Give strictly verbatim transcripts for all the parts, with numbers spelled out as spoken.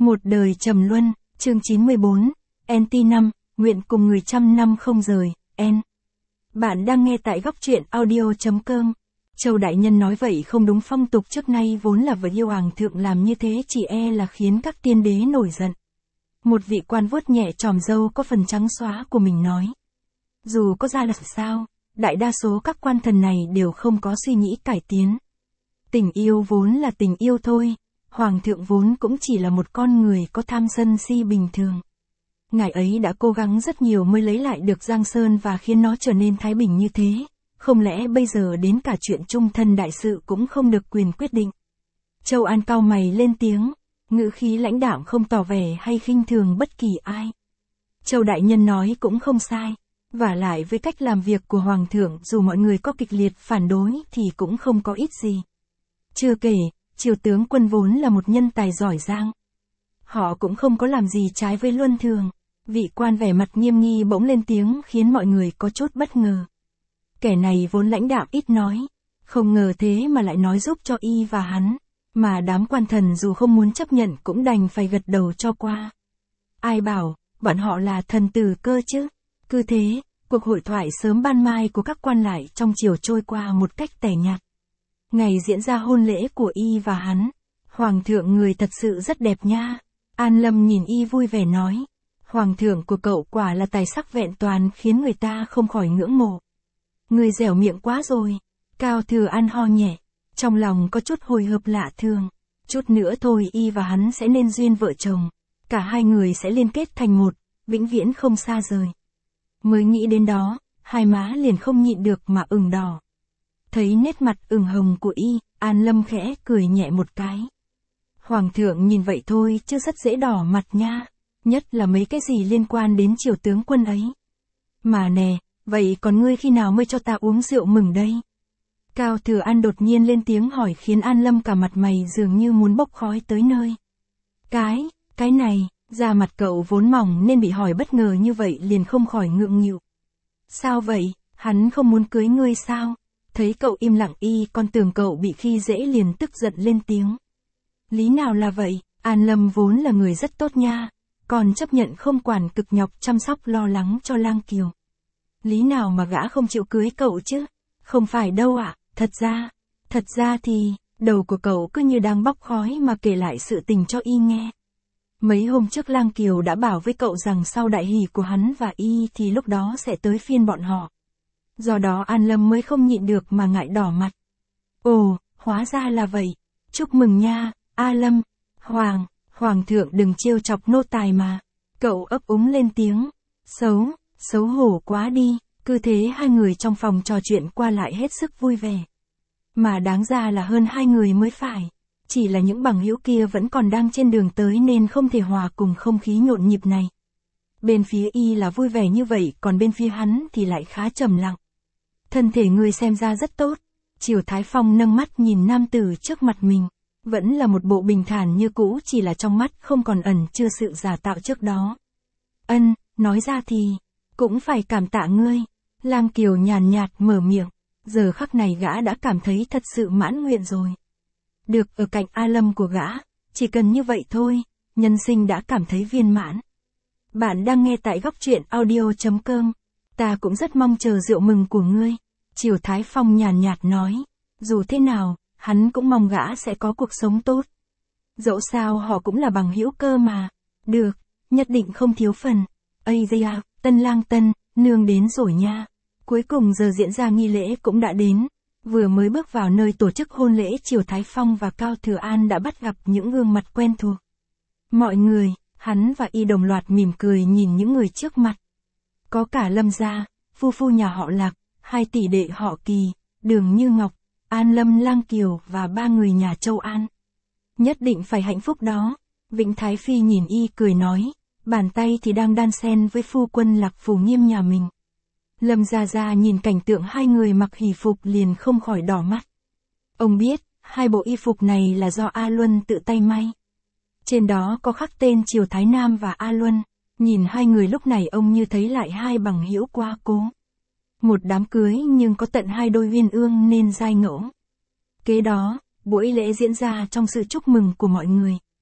Một đời trầm luân, chương chín mươi bốn, en tê năm, nguyện cùng người trăm năm không rời, N. Bạn đang nghe tại góc truyện audio.com. Châu Đại Nhân nói vậy không đúng, phong tục trước nay vốn là vợ yêu hoàng thượng làm như thế chỉ e là khiến các tiên đế nổi giận. Một vị quan vuốt nhẹ tròm râu có phần trắng xóa của mình nói. Dù có ra là sao, đại đa số các quan thần này đều không có suy nghĩ cải tiến. Tình yêu vốn là tình yêu thôi, hoàng thượng vốn cũng chỉ là một con người có tham sân si bình thường. Ngài ấy đã cố gắng rất nhiều mới lấy lại được Giang Sơn và khiến nó trở nên thái bình như thế, không lẽ bây giờ đến cả chuyện chung thân đại sự cũng không được quyền quyết định. Châu An cau mày lên tiếng, ngữ khí lãnh đạm không tỏ vẻ hay khinh thường bất kỳ ai. Châu Đại Nhân nói cũng không sai, vả lại với cách làm việc của hoàng thượng dù mọi người có kịch liệt phản đối thì cũng không có ít gì. Chưa kể, Triều tướng quân vốn là một nhân tài giỏi giang. Họ cũng không có làm gì trái với luân thường. Vị quan vẻ mặt nghiêm nghi bỗng lên tiếng khiến mọi người có chút bất ngờ. Kẻ này vốn lãnh đạm ít nói, không ngờ thế mà lại nói giúp cho y và hắn, mà đám quan thần dù không muốn chấp nhận cũng đành phải gật đầu cho qua. Ai bảo, bọn họ là thần tử cơ chứ. Cứ thế, cuộc hội thoại sớm ban mai của các quan lại trong triều trôi qua một cách tẻ nhạt. Ngày diễn ra hôn lễ của y và hắn, hoàng thượng người thật sự rất đẹp nha. An Lâm nhìn y vui vẻ nói. Hoàng thượng của cậu quả là tài sắc vẹn toàn khiến người ta không khỏi ngưỡng mộ. Người dẻo miệng quá rồi. Cao Thừa An ho nhẹ, trong lòng có chút hồi hộp lạ thường. Chút nữa thôi y và hắn sẽ nên duyên vợ chồng. Cả hai người sẽ liên kết thành một, vĩnh viễn không xa rời. Mới nghĩ đến đó, hai má liền không nhịn được mà ửng đỏ. Thấy nét mặt ửng hồng của y, An Lâm khẽ cười nhẹ một cái. Hoàng thượng nhìn vậy thôi chứ rất dễ đỏ mặt nha. Nhất là mấy cái gì liên quan đến triều tướng quân ấy. Mà nè, vậy còn ngươi khi nào mới cho ta uống rượu mừng đây? Cao Thừa An đột nhiên lên tiếng hỏi khiến An Lâm cả mặt mày dường như muốn bốc khói tới nơi. Cái, cái này, da mặt cậu vốn mỏng nên bị hỏi bất ngờ như vậy liền không khỏi ngượng nghịu. Sao vậy, hắn không muốn cưới ngươi sao? Thấy cậu im lặng y còn tưởng cậu bị khi dễ liền tức giận lên tiếng. Lý nào là vậy, An Lâm vốn là người rất tốt nha. Còn chấp nhận không quản cực nhọc chăm sóc lo lắng cho Lang Kiều. Lý nào mà gã không chịu cưới cậu chứ? Không phải đâu ạ, à, thật ra, thật ra thì, đầu của cậu cứ như đang bốc khói mà kể lại sự tình cho y nghe. Mấy hôm trước Lang Kiều đã bảo với cậu rằng sau đại hỷ của hắn và y thì lúc đó sẽ tới phiên bọn họ. Do đó An Lâm mới không nhịn được mà ngại đỏ mặt. Ồ, hóa ra là vậy. Chúc mừng nha, A Lâm, Hoàng. Hoàng thượng đừng trêu chọc nô tài mà. Cậu ấp úng lên tiếng. Xấu, xấu hổ quá đi. Cứ thế hai người trong phòng trò chuyện qua lại hết sức vui vẻ. Mà đáng ra là hơn hai người mới phải. Chỉ là những bằng hữu kia vẫn còn đang trên đường tới nên không thể hòa cùng không khí nhộn nhịp này. Bên phía y là vui vẻ như vậy còn bên phía hắn thì lại khá trầm lặng. Thân thể người xem ra rất tốt. Triều Thái Phong nâng mắt nhìn nam tử trước mặt mình. Vẫn là một bộ bình thản như cũ chỉ là trong mắt không còn ẩn chứa sự giả tạo trước đó. Ân, nói ra thì, cũng phải cảm tạ ngươi. Lang Kiều nhàn nhạt mở miệng, giờ khắc này gã đã cảm thấy thật sự mãn nguyện rồi. Được ở cạnh A Lâm của gã, chỉ cần như vậy thôi, nhân sinh đã cảm thấy viên mãn. Bạn đang nghe tại góc truyện audio.com, ta cũng rất mong chờ rượu mừng của ngươi. Triều Thái Phong nhàn nhạt nói, dù thế nào, hắn cũng mong gã sẽ có cuộc sống tốt. Dẫu sao họ cũng là bằng hữu cơ mà. Được, nhất định không thiếu phần. Ây da, Tân Lang Tân, nương đến rồi nha. Cuối cùng giờ diễn ra nghi lễ cũng đã đến. Vừa mới bước vào nơi tổ chức hôn lễ Triều Thái Phong và Cao Thừa An đã bắt gặp những gương mặt quen thuộc. Mọi người, hắn và y đồng loạt mỉm cười nhìn những người trước mặt. Có cả Lâm gia, phu phu nhà họ Lạc, hai tỷ đệ họ Kỳ, Đường Như Ngọc, An Lâm, Lang Kiều và ba người nhà Châu An. Nhất định phải hạnh phúc đó. Vĩnh Thái Phi nhìn y cười nói, bàn tay thì đang đan xen với phu quân Lạc Phủ Nghiêm nhà mình. Lâm Gia Gia nhìn cảnh tượng hai người mặc hỷ phục liền không khỏi đỏ mắt. Ông biết, hai bộ y phục này là do A Luân tự tay may. Trên đó có khắc tên Triều Thái Nam và A Luân. Nhìn hai người lúc này ông như thấy lại hai bằng hữu quá cố. Một đám cưới nhưng có tận hai đôi uyên ương nên dai ngẫu. Kế đó, buổi lễ diễn ra trong sự chúc mừng của mọi người.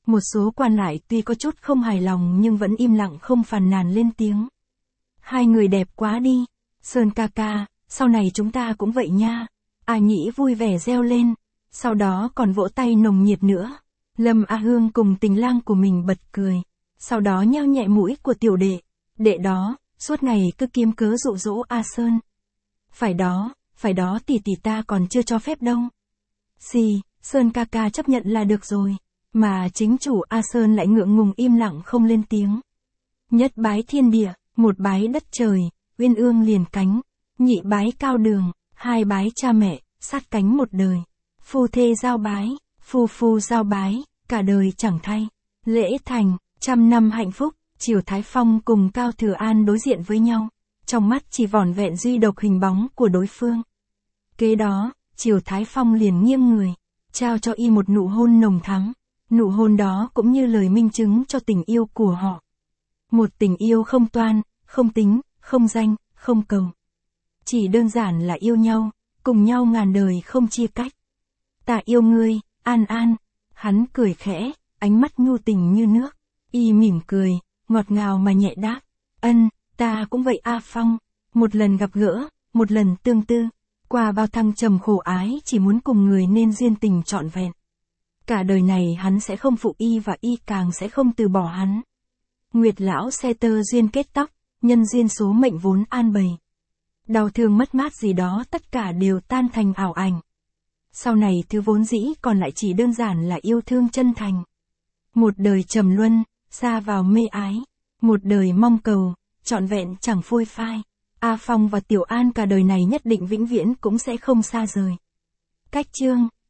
Một số quan lại tuy có chút không hài lòng nhưng vẫn im lặng không phàn nàn lên tiếng. Hai người đẹp quá đi. Sơn ca ca, sau này chúng ta cũng vậy nha. A Nhĩ vui vẻ reo lên, sau đó còn vỗ tay nồng nhiệt nữa. Lâm A Hương cùng tình lang của mình bật cười, sau đó nheo nhẹ mũi của tiểu đệ. Đệ đó, suốt ngày cứ kiếm cớ dụ dỗ A Sơn. Phải đó, phải đó tỷ tỷ ta còn chưa cho phép đâu. Xì, Sơn ca ca chấp nhận là được rồi. Mà chính chủ A Sơn lại ngượng ngùng im lặng không lên tiếng. Nhất bái thiên địa, một bái đất trời, uyên ương liền cánh. Nhị bái cao đường, hai bái cha mẹ, sát cánh một đời. Phu thê giao bái, phu phu giao bái, cả đời chẳng thay. Lễ thành, trăm năm hạnh phúc. Triều Thái Phong cùng Cao Thừa An đối diện với nhau, trong mắt chỉ vỏn vẹn duy độc hình bóng của đối phương. Kế đó, Triều Thái Phong liền nghiêng người, trao cho y một nụ hôn nồng thắm. Nụ hôn đó cũng như lời minh chứng cho tình yêu của họ. Một tình yêu không toan, không tính, không danh, không cầu. Chỉ đơn giản là yêu nhau, cùng nhau ngàn đời không chia cách. Ta yêu ngươi, An An. Hắn cười khẽ, ánh mắt nhu tình như nước. Y mỉm cười, ngọt ngào mà nhẹ đáp. Ân, ta cũng vậy A Phong. Một lần gặp gỡ, một lần tương tư. Qua bao thăng trầm khổ ái chỉ muốn cùng người nên duyên tình trọn vẹn. Cả đời này hắn sẽ không phụ y và y càng sẽ không từ bỏ hắn. Nguyệt lão xe tơ duyên kết tóc, nhân duyên số mệnh vốn an bày. Đau thương mất mát gì đó tất cả đều tan thành ảo ảnh. Sau này thứ vốn dĩ còn lại chỉ đơn giản là yêu thương chân thành. Một đời trầm luân, xa vào mê ái. Một đời mong cầu, trọn vẹn chẳng phôi phai. A Phong và Tiểu An cả đời này nhất định vĩnh viễn cũng sẽ không xa rời. Cách chương